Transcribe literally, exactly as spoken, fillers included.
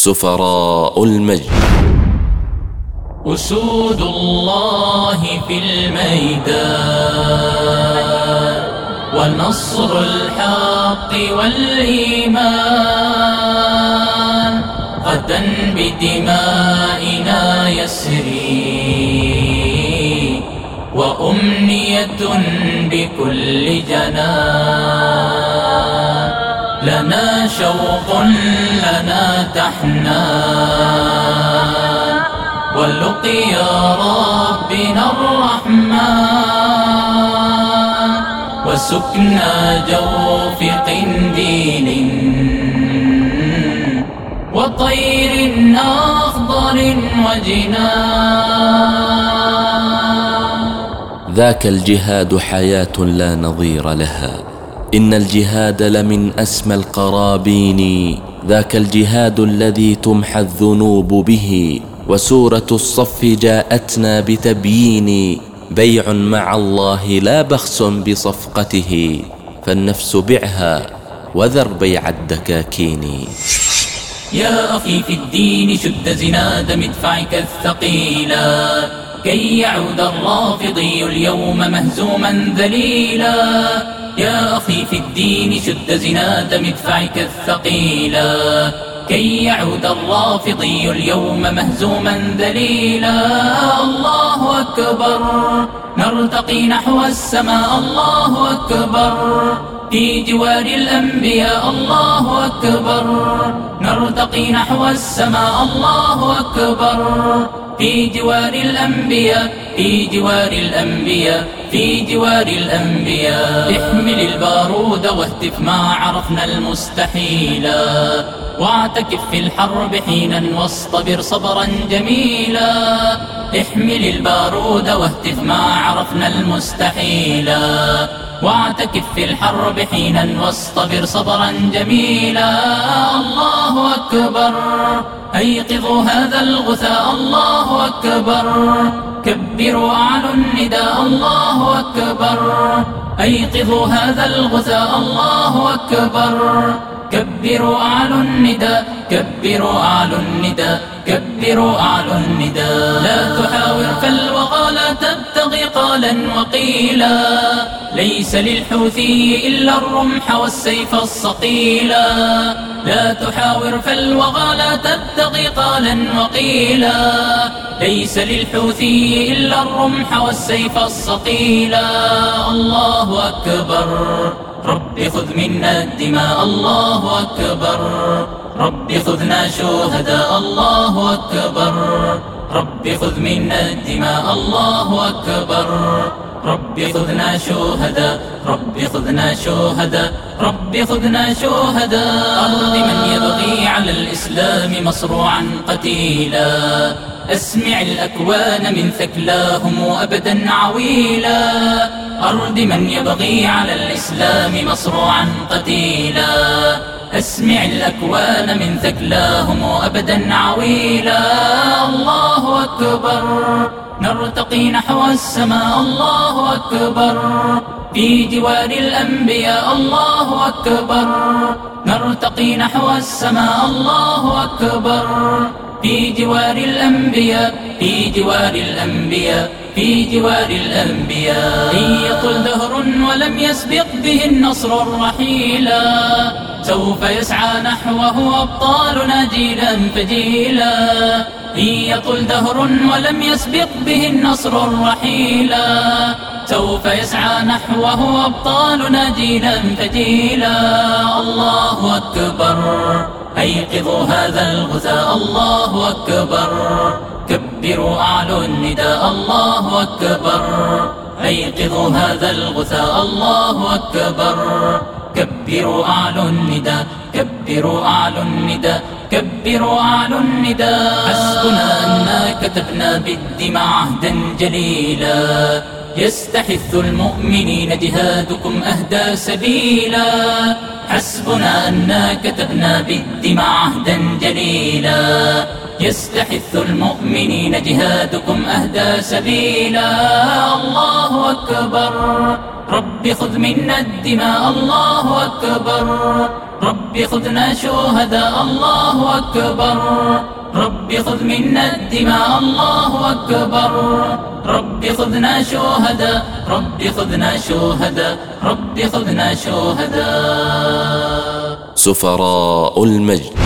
سفراء المجد. أسود الله في الميدان، ونصر الحق والإيمان غدا بدمائنا يسري، وأمنية بكل جنان. لنا شوق لنا تحنان، ولقيا ربنا الرحمن، وسكنى جوف قنديل وطير أخضر وجنان. ذاك الجهاد حياة لا نظير لها، إن الجهاد لمن أسمى القرابين. ذاك الجهاد الذي تمحى الذنوب به، وسورة الصف جاءتنا بتبيين. بيع مع الله لا بخس بصفقته، فالنفس بعها وذر بيع الدكاكين. يا أخي في الدين شد زناد مدفعك الثقيلا، كي يعود الرافضي اليوم مهزوما ذليلا. يا أخي في الدين شد زناد مدفعك الثقيلا، كي يعود الرافضي اليوم مهزوما ذليلا. الله أكبر، نرتقي نحو السماء. الله أكبر، في جوار الأنبياء. الله أكبر، نرتقي نحو السماء. الله أكبر، في جوار الأنبياء. في جوار الأنبياء. في جوار الأنبياء. احمل البارود واهتف ما عرفنا المستحيلا، واعتكف في الحرب حينا واصطبر صبرا جميلا. احمل البارود واهتف ما عرفنا المستحيلا، واعتكف في الحرب حينا واصطبر صبرا جميلا. الله أكبر، أيقظوا هذا الغثاء. الله أكبر، كبروا أعلوا النداء. الله أكبر، أيقظوا هذا الغثاء. الله أكبر، كبروا أعلوا النداء. كبروا أعلوا النداء. كبروا أعلوا النداء. لا تحاور فالوغى لا تبتغي قالا وقيلا، ليس للحوثي إلا الرمح والسيف الصقيلا. لا تحاور فالوغى لا تبتغي قالا وقيلا، ليس للحوثي إلا الرمح والسيف الصقيلا. الله أكبر، رب خذ منا الدماء. الله أكبر، رب خذنا شهداء. الله أكبر، رب خذ منا الدماء. الله أكبر، رب خذنا شهداء. رب خذنا شهداء. رب خذنا شهداء. أرض من يبغي على الإسلام مصروعا قتيلا، أسمع الأكوان من ثكلاهم أبدا عويلا. أرض من يبغي على الإسلام مصروعا قتيلا، أسمع الأكوان من ثكلاهم أبدا عويلا. الله أكبر، نرتقي نحو السماء. الله أكبر، في جوار الأنبياء. الله أكبر، نرتقي نحو السماء. الله أكبر، في جوار الأنبياء. في جوار الأنبياء. في جوار الأنبياء. إن يطل دهر ولم يسبق به النصر الرحيلا، سوف يسعى نحوه أبطالنا جيلا فجيلا. إن يطل دهر ولم يسبق به النصر الرحيلا، سوف يسعى نحوه أبطالنا جيلا فجيلا. الله أكبر، أيقظوا هذا الغثاء. الله أكبر، كبروا أعلوا النداء. الله أكبر، أيقظوا هذا الغثاء. الله أكبر، كبروا أعلوا النداء. كبروا أعلوا النداء. كبروا أعلوا النداء. حسبنا أننا كتبنا بالدماء عهدا جليلا، يستحث المؤمنين جهادكم أهدى سبيلا. حسبنا أننا كتبنا بالدماء عهدا جليلا، يستحث المؤمنين جهادكم أهدى سبيلا. الله أكبر، رب خذ منا الدماء. الله أكبر، رب خذنا شهداء. الله أكبر، رب خذ منا الدماء. الله أكبر، رب خذنا شهداء. رب خذنا شهداء. رب خذنا شهداء. سفراء المجد.